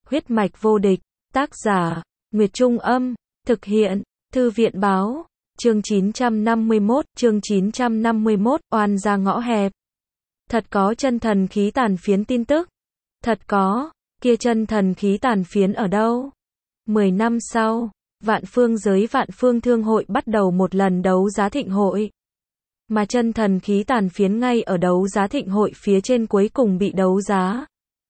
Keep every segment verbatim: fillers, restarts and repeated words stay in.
Huyết mạch vô địch, tác giả, Nguyệt Trung Âm, thực hiện, Thư viện Báo, chương chín trăm năm mươi mốt, chương chín trăm năm mươi mốt, oan ra ngõ hẹp. Thật có chân thần khí tàn phiến tin tức. Thật có, kia chân thần khí tàn phiến ở đâu? Mười năm sau, Vạn Phương giới Vạn Phương Thương hội bắt đầu một lần đấu giá thịnh hội. Mà chân thần khí tàn phiến ngay ở đấu giá thịnh hội phía trên cuối cùng bị đấu giá.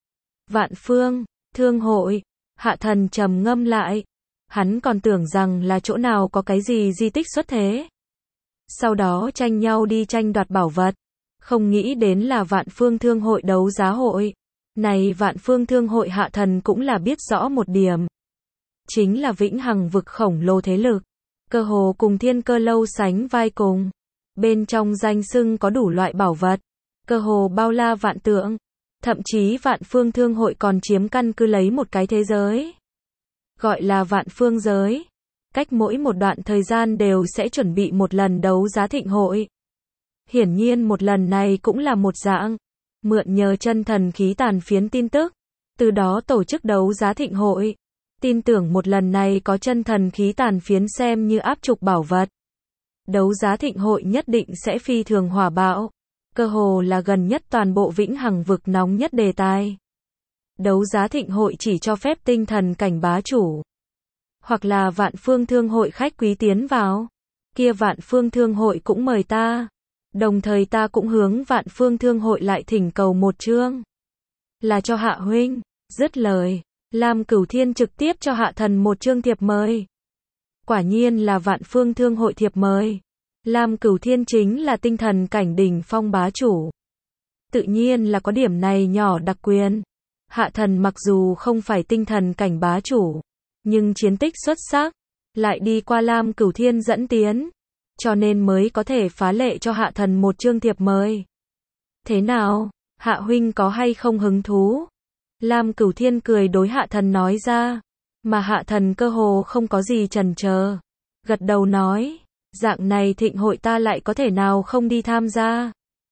Vạn Phương, Thương hội, Hạ Thần trầm ngâm lại. Hắn còn tưởng rằng là chỗ nào có cái gì di tích xuất thế. Sau đó tranh nhau đi tranh đoạt bảo vật. Không nghĩ đến là Vạn Phương Thương hội đấu giá hội. Này Vạn Phương Thương hội Hạ Thần cũng là biết rõ một điểm. Chính là vĩnh hằng vực khổng lồ thế lực. Cơ hồ cùng Thiên Cơ lâu sánh vai cùng. Bên trong danh xưng có đủ loại bảo vật. Cơ hồ bao la vạn tượng. Thậm chí Vạn Phương Thương hội còn chiếm căn cứ lấy một cái thế giới. Gọi là Vạn Phương giới. Cách mỗi một đoạn thời gian đều sẽ chuẩn bị một lần đấu giá thịnh hội. Hiển nhiên một lần này cũng là một dạng. Mượn nhờ chân thần khí tàn phiến tin tức. Từ đó tổ chức đấu giá thịnh hội. Tin tưởng một lần này có chân thần khí tàn phiến xem như áp trục bảo vật. Đấu giá thịnh hội nhất định sẽ phi thường hỏa bạo. Cơ hồ là gần nhất toàn bộ vĩnh hằng vực nóng nhất đề tài. Đấu giá thịnh hội chỉ cho phép tinh thần cảnh bá chủ. Hoặc là Vạn Phương Thương hội khách quý tiến vào. Kia Vạn Phương Thương hội cũng mời ta. Đồng thời ta cũng hướng Vạn Phương Thương hội lại thỉnh cầu một chương. Là cho Hạ huynh. Dứt lời, Lam Cửu Thiên trực tiếp cho Hạ Thần một chương thiệp mời. Quả nhiên là Vạn Phương Thương hội thiệp mời. Lam Cửu Thiên chính là tinh thần cảnh đỉnh phong bá chủ. Tự nhiên là có điểm này nhỏ đặc quyền. Hạ Thần mặc dù không phải tinh thần cảnh bá chủ, nhưng chiến tích xuất sắc, lại đi qua Lam Cửu Thiên dẫn tiến, cho nên mới có thể phá lệ cho Hạ Thần một chương thiệp mời. Thế nào, Hạ huynh có hay không hứng thú? Lam Cửu Thiên cười đối Hạ Thần nói ra, mà Hạ Thần cơ hồ không có gì chần chờ, gật đầu nói, dạng này thịnh hội ta lại có thể nào không đi tham gia.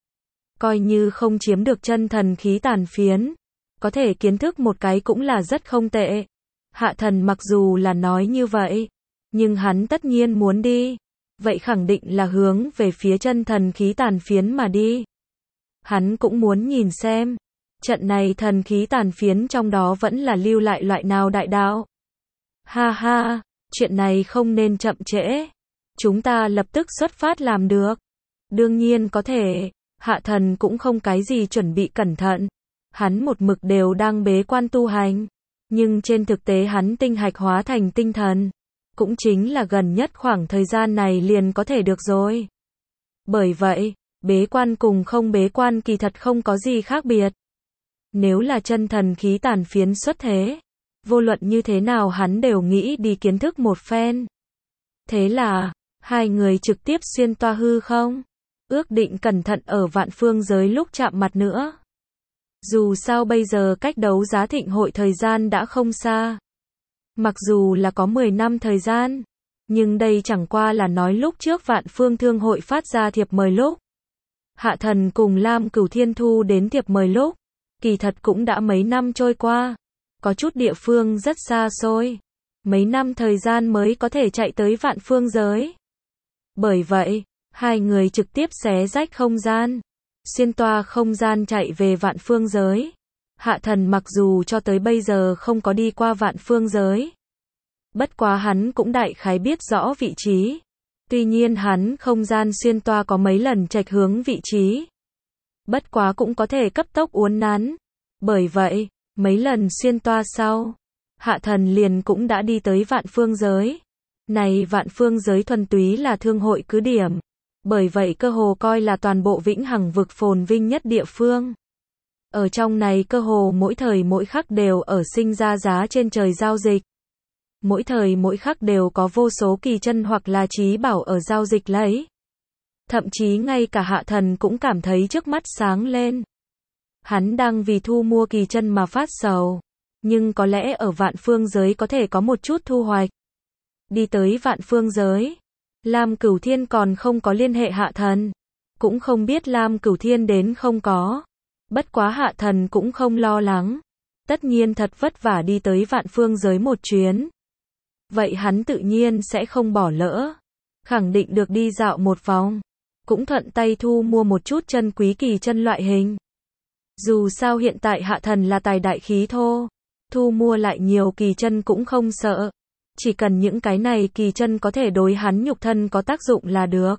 Coi như không chiếm được chân thần khí tàn phiến, có thể kiến thức một cái cũng là rất không tệ. Hạ Thần mặc dù là nói như vậy, nhưng hắn tất nhiên muốn đi. Vậy khẳng định là hướng về phía chân thần khí tàn phiến mà đi. Hắn cũng muốn nhìn xem, trận này thần khí tàn phiến trong đó vẫn là lưu lại loại nào đại đạo. Ha ha, chuyện này không nên chậm trễ. Chúng ta lập tức xuất phát làm được. Đương nhiên có thể, Hạ Thần cũng không cái gì chuẩn bị cẩn thận. Hắn một mực đều đang bế quan tu hành. Nhưng trên thực tế hắn tinh hạch hóa thành tinh thần. Cũng chính là gần nhất khoảng thời gian này liền có thể được rồi. Bởi vậy, bế quan cùng không bế quan kỳ thật không có gì khác biệt. Nếu là chân thần khí tàn phiến xuất thế, vô luận như thế nào hắn đều nghĩ đi kiến thức một phen. Thế là, hai người trực tiếp xuyên toa hư không, ước định cẩn thận ở Vạn Phương giới lúc chạm mặt nữa. Dù sao bây giờ cách đấu giá thịnh hội thời gian đã không xa. Mặc dù là có mười năm thời gian, nhưng đây chẳng qua là nói lúc trước Vạn Phương Thương hội phát ra thiệp mời lúc. Hạ Thần cùng Lam Cửu Thiên thu đến thiệp mời lúc, kỳ thật cũng đã mấy năm trôi qua. Có chút địa phương rất xa xôi. Mấy năm thời gian mới có thể chạy tới Vạn Phương giới. Bởi vậy, hai người trực tiếp xé rách không gian. Xuyên toa không gian chạy về Vạn Phương giới. Hạ Thần mặc dù cho tới bây giờ không có đi qua Vạn Phương giới. Bất quá hắn cũng đại khái biết rõ vị trí. Tuy nhiên hắn không gian xuyên toa có mấy lần chệch hướng vị trí. Bất quá cũng có thể cấp tốc uốn nắn. Bởi vậy, mấy lần xuyên toa sau, Hạ Thần liền cũng đã đi tới Vạn Phương giới. Này Vạn Phương giới thuần túy là thương hội cứ điểm. Bởi vậy cơ hồ coi là toàn bộ vĩnh hằng vực phồn vinh nhất địa phương. Ở trong này cơ hồ mỗi thời mỗi khắc đều ở sinh ra giá trên trời giao dịch. Mỗi thời mỗi khắc đều có vô số kỳ chân hoặc là trí bảo ở giao dịch lấy. Thậm chí ngay cả Hạ Thần cũng cảm thấy trước mắt sáng lên. Hắn đang vì thu mua kỳ chân mà phát sầu. Nhưng có lẽ ở Vạn Phương giới có thể có một chút thu hoạch. Đi tới Vạn Phương giới, Lam Cửu Thiên còn không có liên hệ Hạ Thần. Cũng không biết Lam Cửu Thiên đến không có. Bất quá Hạ Thần cũng không lo lắng. Tất nhiên thật vất vả đi tới vạn phương giới một chuyến. Vậy hắn tự nhiên sẽ không bỏ lỡ. Khẳng định được đi dạo một vòng. Cũng thuận tay thu mua một chút chân quý kỳ chân loại hình. Dù sao hiện tại Hạ Thần là tài đại khí thô. Thu mua lại nhiều kỳ chân cũng không sợ. Chỉ cần những cái này kỳ chân có thể đối hắn nhục thân có tác dụng là được.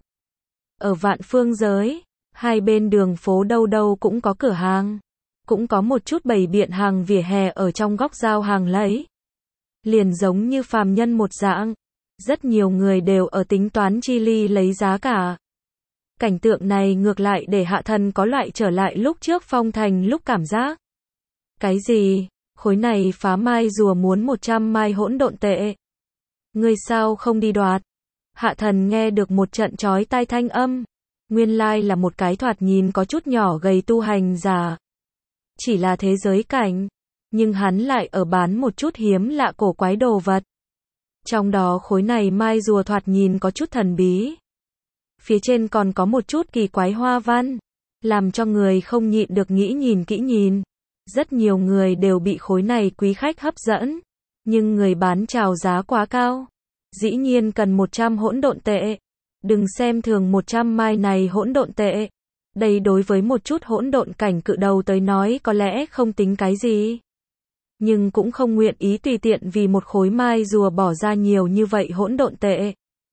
Ở vạn phương giới, hai bên đường phố đâu đâu cũng có cửa hàng. Cũng có một chút bày biện hàng vỉa hè ở trong góc giao hàng lấy. Liền giống như phàm nhân một dạng. Rất nhiều người đều ở tính toán chi ly lấy giá cả. Cảnh tượng này ngược lại để Hạ Thần có loại trở lại lúc trước phong thành lúc cảm giác. Cái gì? Khối này phá mai rùa muốn một trăm mai hỗn độn tệ. Ngươi sao không đi đoạt? Hạ Thần nghe được một trận chói tai thanh âm. Nguyên lai là một cái thoạt nhìn có chút nhỏ gầy tu hành giả. Chỉ là thế giới cảnh. Nhưng hắn lại ở bán một chút hiếm lạ cổ quái đồ vật. Trong đó khối này mai rùa thoạt nhìn có chút thần bí. Phía trên còn có một chút kỳ quái hoa văn. Làm cho người không nhịn được nghĩ nhìn kỹ nhìn. Rất nhiều người đều bị khối này quý khách hấp dẫn. Nhưng người bán chào giá quá cao. Dĩ nhiên cần một trăm hỗn độn tệ. Đừng xem thường một trăm mai này hỗn độn tệ. Đây đối với một chút hỗn độn cảnh cự đầu tới nói có lẽ không tính cái gì. Nhưng cũng không nguyện ý tùy tiện vì một khối mai rùa bỏ ra nhiều như vậy hỗn độn tệ.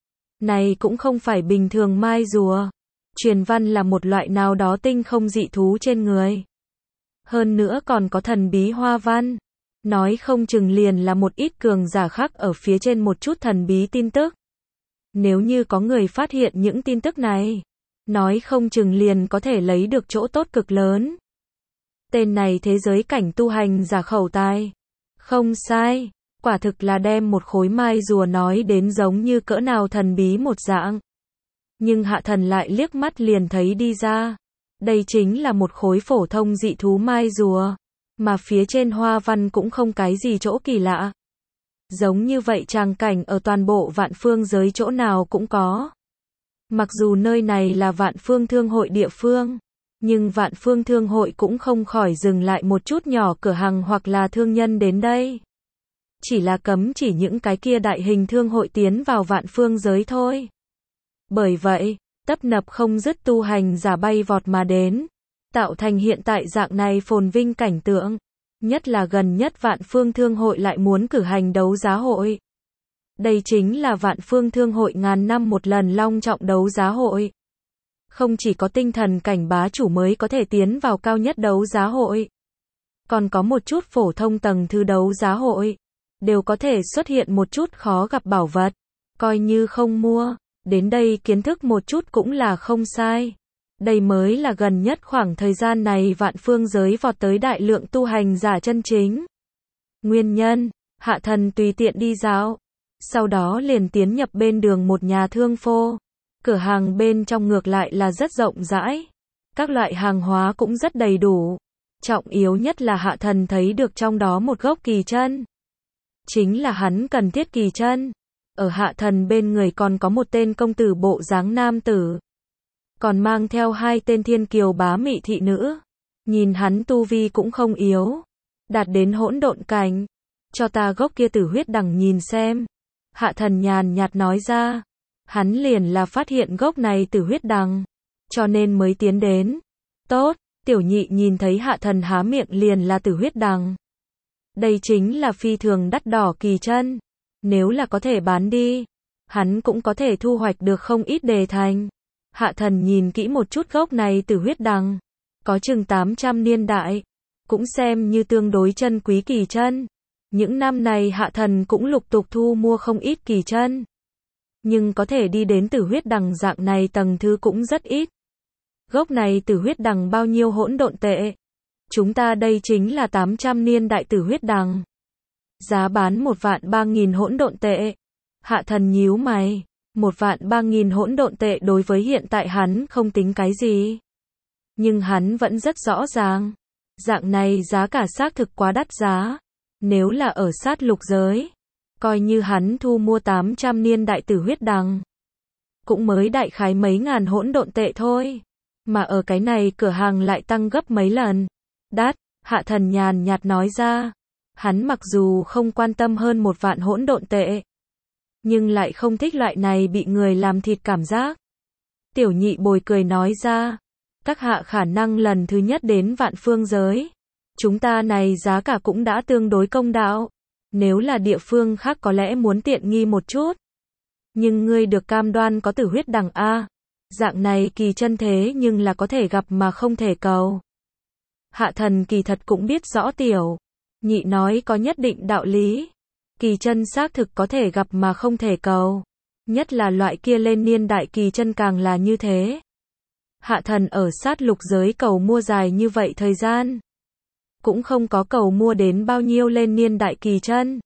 Này cũng không phải bình thường mai rùa. Truyền văn là một loại nào đó tinh không dị thú trên người. Hơn nữa còn có thần bí hoa văn. Nói không chừng liền là một ít cường giả khác ở phía trên một chút thần bí tin tức. Nếu như có người phát hiện những tin tức này, nói không chừng liền có thể lấy được chỗ tốt cực lớn. Tên này thế giới cảnh tu hành giả khẩu tài. Không sai, quả thực là đem một khối mai rùa nói đến giống như cỡ nào thần bí một dạng. Nhưng Hạ Thần lại liếc mắt liền thấy đi ra. Đây chính là một khối phổ thông dị thú mai rùa. Mà phía trên hoa văn cũng không cái gì chỗ kỳ lạ. Giống như vậy tràng cảnh ở toàn bộ vạn phương giới chỗ nào cũng có. Mặc dù nơi này là vạn phương thương hội địa phương. Nhưng vạn phương thương hội cũng không khỏi dừng lại một chút nhỏ cửa hàng hoặc là thương nhân đến đây. Chỉ là cấm chỉ những cái kia đại hình thương hội tiến vào vạn phương giới thôi. Bởi vậy, tấp nập không dứt tu hành giả bay vọt mà đến. Tạo thành hiện tại dạng này phồn vinh cảnh tượng. Nhất là gần nhất vạn phương thương hội lại muốn cử hành đấu giá hội. Đây chính là vạn phương thương hội ngàn năm một lần long trọng đấu giá hội. Không chỉ có tinh thần cảnh bá chủ mới có thể tiến vào cao nhất đấu giá hội. Còn có một chút phổ thông tầng thứ đấu giá hội. Đều có thể xuất hiện một chút khó gặp bảo vật. Coi như không mua. Đến đây kiến thức một chút cũng là không sai. Đây mới là gần nhất khoảng thời gian này vạn phương giới vọt tới đại lượng tu hành giả chân chính. Nguyên nhân, Hạ Thần tùy tiện đi dạo. Sau đó liền tiến nhập bên đường một nhà thương phô. Cửa hàng bên trong ngược lại là rất rộng rãi. Các loại hàng hóa cũng rất đầy đủ. Trọng yếu nhất là Hạ Thần thấy được trong đó một gốc kỳ chân. Chính là hắn cần thiết kỳ chân. Ở Hạ Thần bên người còn có một tên công tử bộ dáng nam tử. Còn mang theo hai tên thiên kiều bá mị thị nữ. Nhìn hắn tu vi cũng không yếu. Đạt đến hỗn độn cảnh. Cho ta gốc kia tử huyết đằng nhìn xem. Hạ Thần nhàn nhạt nói ra. Hắn liền là phát hiện gốc này tử huyết đằng. Cho nên mới tiến đến. Tốt, tiểu nhị nhìn thấy Hạ Thần há miệng liền là tử huyết đằng. Đây chính là phi thường đắt đỏ kỳ chân. Nếu là có thể bán đi. Hắn cũng có thể thu hoạch được không ít đề thành. Hạ Thần nhìn kỹ một chút gốc này tử huyết đằng. Có chừng tám trăm niên đại. Cũng xem như tương đối chân quý kỳ chân. Những năm này Hạ Thần cũng lục tục thu mua không ít kỳ chân. Nhưng có thể đi đến tử huyết đằng dạng này tầng thứ cũng rất ít. Gốc này tử huyết đằng bao nhiêu hỗn độn tệ? Chúng ta đây chính là tám trăm niên đại tử huyết đằng. Giá bán một vạn ba nghìn hỗn độn tệ. Hạ Thần nhíu mày. Một vạn ba nghìn hỗn độn tệ đối với hiện tại hắn không tính cái gì. Nhưng hắn vẫn rất rõ ràng. Dạng này giá cả xác thực quá đắt giá. Nếu là ở sát lục giới. Coi như hắn thu mua tám trăm niên đại tử huyết đằng. Cũng mới đại khái mấy ngàn hỗn độn tệ thôi. Mà ở cái này cửa hàng lại tăng gấp mấy lần. Đắt, Hạ thần nhàn nhạt nói ra. Hắn mặc dù không quan tâm hơn một vạn hỗn độn tệ, nhưng lại không thích loại này bị người làm thịt cảm giác. Tiểu nhị bồi cười nói ra. Các hạ khả năng lần thứ nhất đến vạn phương giới. Chúng ta này giá cả cũng đã tương đối công đạo. Nếu là địa phương khác có lẽ muốn tiện nghi một chút. Nhưng ngươi được cam đoan có tử huyết đằng A. Dạng này kỳ chân thế nhưng là có thể gặp mà không thể cầu. Hạ thần kỳ thật cũng biết rõ tiểu nhị nói có nhất định đạo lý. Kỳ chân xác thực có thể gặp mà không thể cầu. Nhất là loại kia lên niên đại kỳ chân càng là như thế. Hạ thần ở sát lục giới cầu mua dài như vậy thời gian. Cũng không có cầu mua đến bao nhiêu lên niên đại kỳ chân.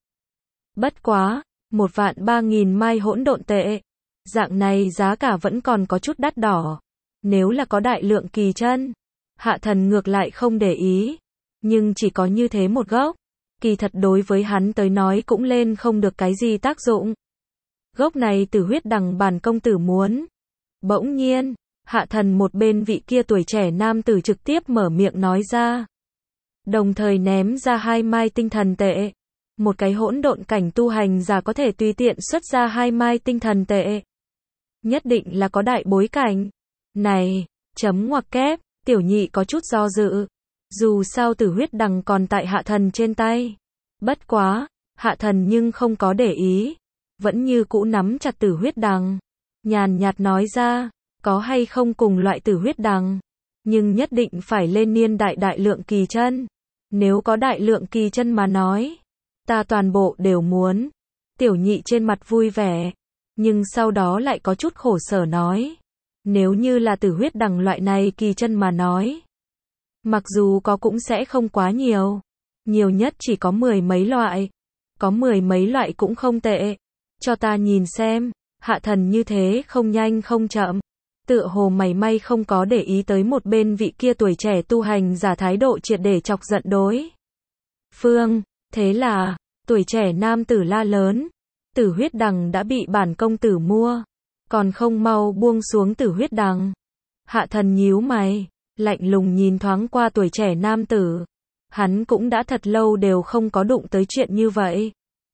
Bất quá, một vạn ba nghìn mai hỗn độn tệ. Dạng này giá cả vẫn còn có chút đắt đỏ. Nếu là có đại lượng kỳ chân, hạ thần ngược lại không để ý. Nhưng chỉ có như thế một gốc. Kỳ thật đối với hắn tới nói cũng lên không được cái gì tác dụng. Gốc này tử huyết đằng bản công tử muốn. Bỗng nhiên, hạ thần một bên vị kia tuổi trẻ nam tử trực tiếp mở miệng nói ra. Đồng thời ném ra hai mai tinh thần tệ. Một cái hỗn độn cảnh tu hành giả có thể tùy tiện xuất ra hai mai tinh thần tệ. Nhất định là có đại bối cảnh. Này, chấm ngoặc kép, tiểu nhị có chút do dự. Dù sao tử huyết đằng còn tại hạ thần trên tay. Bất quá, hạ thần nhưng không có để ý. Vẫn như cũ nắm chặt tử huyết đằng. Nhàn nhạt nói ra, có hay không cùng loại tử huyết đằng. Nhưng nhất định phải lên niên đại đại lượng kỳ chân. Nếu có đại lượng kỳ chân mà nói, ta toàn bộ đều muốn. Tiểu nhị trên mặt vui vẻ. Nhưng sau đó lại có chút khổ sở nói. Nếu như là tử huyết đằng loại này kỳ chân mà nói. Mặc dù có cũng sẽ không quá nhiều. Nhiều nhất chỉ có mười mấy loại. Có mười mấy loại cũng không tệ. Cho ta nhìn xem. Hạ thần như thế không nhanh không chậm. Tựa hồ mảy may không có để ý tới một bên vị kia tuổi trẻ tu hành giả thái độ triệt để chọc giận đối phương. Thế là, tuổi trẻ nam tử la lớn. Tử huyết đằng đã bị bản công tử mua. Còn không mau buông xuống tử huyết đằng. Hạ thần nhíu mày. Lạnh lùng nhìn thoáng qua tuổi trẻ nam tử. Hắn cũng đã thật lâu đều không có đụng tới chuyện như vậy.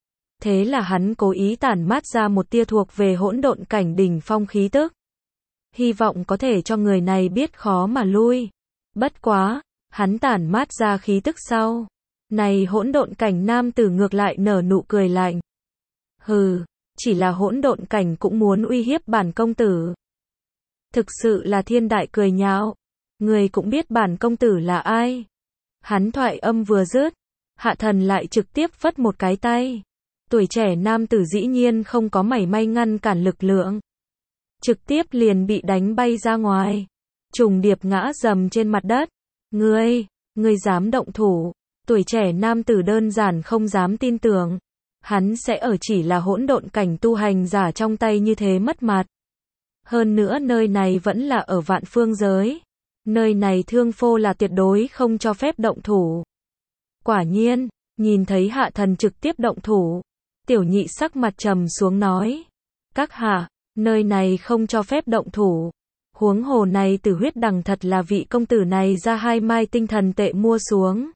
Thế là hắn cố ý tản mát ra một tia thuộc về hỗn độn cảnh đỉnh phong khí tức. Hy vọng có thể cho người này biết khó mà lui. Bất quá, hắn tản mát ra khí tức sau. Này hỗn độn cảnh nam tử ngược lại nở nụ cười lạnh. Hừ, chỉ là hỗn độn cảnh cũng muốn uy hiếp bản công tử. Thực sự là thiên đại cười nhạo. Người cũng biết bản công tử là ai. Hắn thoại âm vừa dứt, hạ thần lại trực tiếp phất một cái tay. Tuổi trẻ nam tử dĩ nhiên không có mảy may ngăn cản lực lượng. Trực tiếp liền bị đánh bay ra ngoài. Trùng điệp ngã rầm trên mặt đất. Ngươi, ngươi dám động thủ. Tuổi trẻ nam tử đơn giản không dám tin tưởng. Hắn sẽ ở chỉ là hỗn độn cảnh tu hành giả trong tay như thế mất mặt. Hơn nữa nơi này vẫn là ở vạn phương giới. Nơi này thương phô là tuyệt đối không cho phép động thủ. Quả nhiên, nhìn thấy hạ thần trực tiếp động thủ. Tiểu nhị sắc mặt trầm xuống nói. Các hạ, nơi này không cho phép động thủ. Huống hồ này tử huyết đằng thật là vị công tử này ra hai mai tinh thần tệ mua xuống.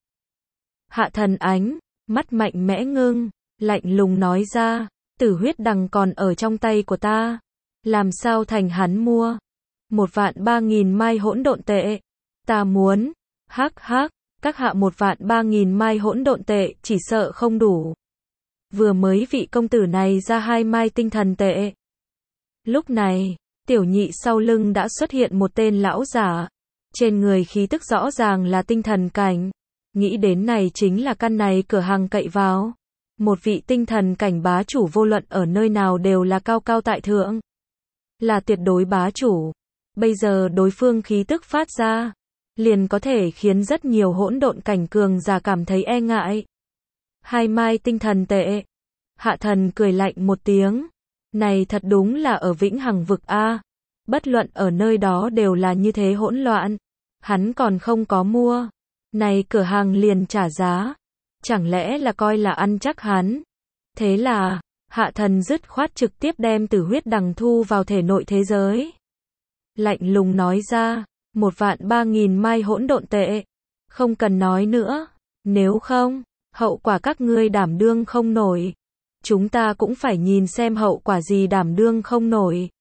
Hạ thần ánh, mắt mạnh mẽ ngưng, lạnh lùng nói ra. Tử huyết đằng còn ở trong tay của ta. Làm sao thành hắn mua? Một vạn ba nghìn mai hỗn độn tệ. Ta muốn. Hắc hắc, các hạ một vạn ba nghìn mai hỗn độn tệ chỉ sợ không đủ. Vừa mới vị công tử này ra hai mai tinh thần tệ. Lúc này, tiểu nhị sau lưng đã xuất hiện một tên lão giả. Trên người khí tức rõ ràng là tinh thần cảnh. Nghĩ đến này chính là căn này cửa hàng cậy vào. Một vị tinh thần cảnh bá chủ vô luận ở nơi nào đều là cao cao tại thượng. Là tuyệt đối bá chủ. Bây giờ đối phương khí tức phát ra. Liền có thể khiến rất nhiều hỗn độn cảnh cường giả cảm thấy e ngại. Hai mai tinh thần tệ. Hạ thần cười lạnh một tiếng. Này thật đúng là ở Vĩnh Hằng vực A. Bất luận ở nơi đó đều là như thế hỗn loạn. Hắn còn không có mua. Này cửa hàng liền trả giá. Chẳng lẽ là coi là ăn chắc hắn. Thế là, hạ thần dứt khoát trực tiếp đem tử huyết đằng thu vào thể nội thế giới. Lạnh lùng nói ra, một vạn ba nghìn mai hỗn độn tệ. Không cần nói nữa, nếu không, hậu quả các ngươi đảm đương không nổi. Chúng ta cũng phải nhìn xem hậu quả gì đảm đương không nổi.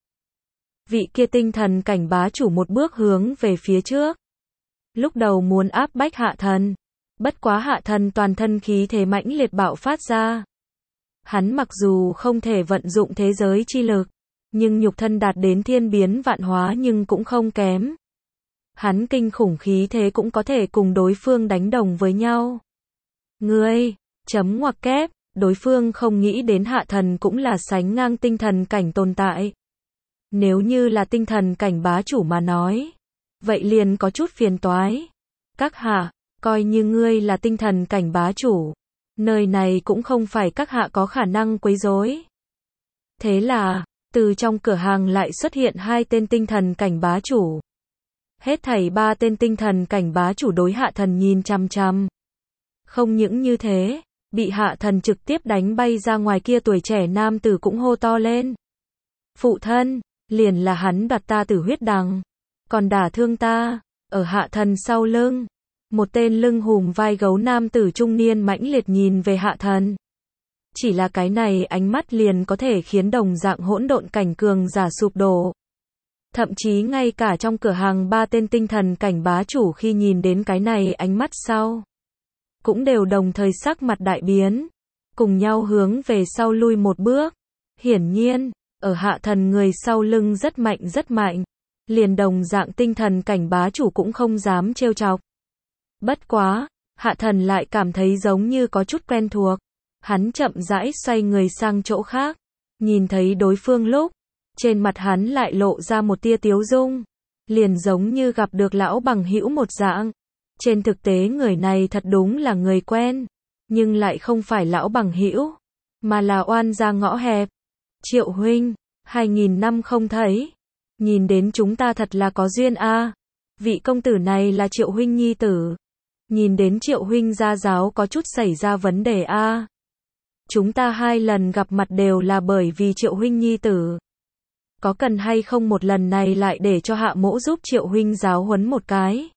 Vị kia tinh thần cảnh bá chủ một bước hướng về phía trước. Lúc đầu muốn áp bách Hạ Thần. Bất quá Hạ Thần toàn thân khí thế mãnh liệt bạo phát ra. Hắn mặc dù không thể vận dụng thế giới chi lực, nhưng nhục thân đạt đến thiên biến vạn hóa nhưng cũng không kém. Hắn kinh khủng khí thế cũng có thể cùng đối phương đánh đồng với nhau. Ngươi, chấm ngoặc kép, đối phương không nghĩ đến Hạ Thần cũng là sánh ngang tinh thần cảnh tồn tại. Nếu như là tinh thần cảnh bá chủ mà nói, vậy liền có chút phiền toái. Các hạ, coi như ngươi là tinh thần cảnh bá chủ, nơi này cũng không phải các hạ có khả năng quấy rối. Thế là, từ trong cửa hàng lại xuất hiện hai tên tinh thần cảnh bá chủ. Hết thảy ba tên tinh thần cảnh bá chủ đối Hạ Thần nhìn chằm chằm. Không những như thế, bị Hạ Thần trực tiếp đánh bay ra ngoài kia tuổi trẻ nam tử cũng hô to lên. Phụ thân, liền là hắn đoạt ta tử huyết đằng, còn đả thương ta, ở Hạ Thần sau lưng. Một tên lưng hùm vai gấu nam tử trung niên mãnh liệt nhìn về Hạ Thần. Chỉ là cái này ánh mắt liền có thể khiến đồng dạng hỗn độn cảnh cường giả sụp đổ. Thậm chí ngay cả trong cửa hàng ba tên tinh thần cảnh bá chủ khi nhìn đến cái này ánh mắt sau, cũng đều đồng thời sắc mặt đại biến, cùng nhau hướng về sau lui một bước. Hiển nhiên, ở Hạ Thần người sau lưng rất mạnh rất mạnh, liền đồng dạng tinh thần cảnh bá chủ cũng không dám trêu chọc. Bất quá, Hạ Thần lại cảm thấy giống như có chút quen thuộc. Hắn chậm rãi xoay người sang chỗ khác, nhìn thấy đối phương lúc, trên mặt hắn lại lộ ra một tia tiếu dung, liền giống như gặp được lão bằng hữu một dạng. Trên thực tế người này thật đúng là người quen, nhưng lại không phải lão bằng hữu, mà là oan gia ngõ hẹp. Triệu huynh, hai nghìn năm không thấy, nhìn đến chúng ta thật là có duyên a. À. Vị công tử này là Triệu huynh nhi tử. Nhìn đến Triệu huynh gia giáo có chút xảy ra vấn đề a. À. Chúng ta hai lần gặp mặt đều là bởi vì Triệu huynh nhi tử. Có cần hay không một lần này lại để cho Hạ mỗ giúp Triệu huynh giáo huấn một cái?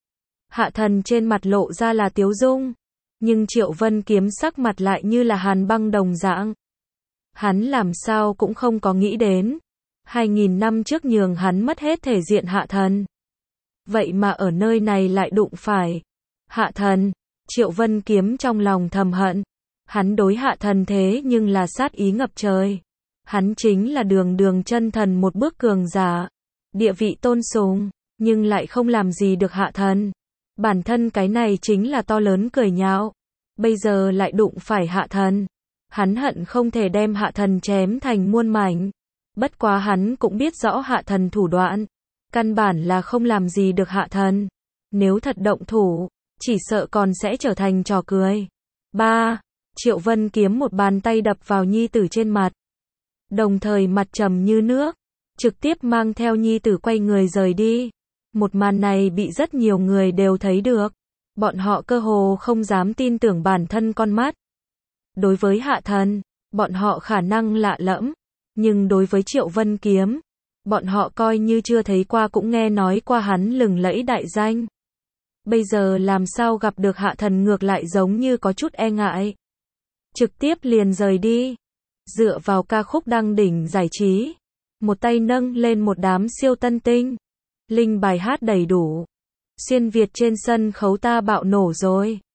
Hạ Thần trên mặt lộ ra là tiếu dung, nhưng Triệu Vân Kiếm sắc mặt lại như là hàn băng đồng dạng. Hắn làm sao cũng không có nghĩ đến, hai nghìn năm trước nhường hắn mất hết thể diện Hạ Thần. Vậy mà ở nơi này lại đụng phải Hạ Thần. Triệu Vân Kiếm trong lòng thầm hận, hắn đối Hạ Thần thế nhưng là sát ý ngập trời. Hắn chính là đường đường chân thần một bước cường giả, địa vị tôn sùng, nhưng lại không làm gì được Hạ Thần. Bản thân cái này chính là to lớn cười nhạo. Bây giờ lại đụng phải Hạ Thần. Hắn hận không thể đem Hạ Thần chém thành muôn mảnh. Bất quá hắn cũng biết rõ Hạ Thần thủ đoạn, căn bản là không làm gì được Hạ Thần. Nếu thật động thủ, chỉ sợ còn sẽ trở thành trò cười. Ba. Triệu Vân Kiếm một bàn tay đập vào nhi tử trên mặt. Đồng thời mặt trầm như nước, trực tiếp mang theo nhi tử quay người rời đi. Một màn này bị rất nhiều người đều thấy được. Bọn họ cơ hồ không dám tin tưởng bản thân con mắt. Đối với Hạ Thần, bọn họ khả năng lạ lẫm. Nhưng đối với Triệu Vân Kiếm, bọn họ coi như chưa thấy qua cũng nghe nói qua hắn lừng lẫy đại danh. Bây giờ làm sao gặp được Hạ Thần ngược lại giống như có chút e ngại. Trực tiếp liền rời đi. Dựa vào ca khúc đăng đỉnh giải trí. Một tay nâng lên một đám siêu tân tinh. Linh bài hát đầy đủ. Xuyên Việt trên sân khấu ta bạo nổ rồi.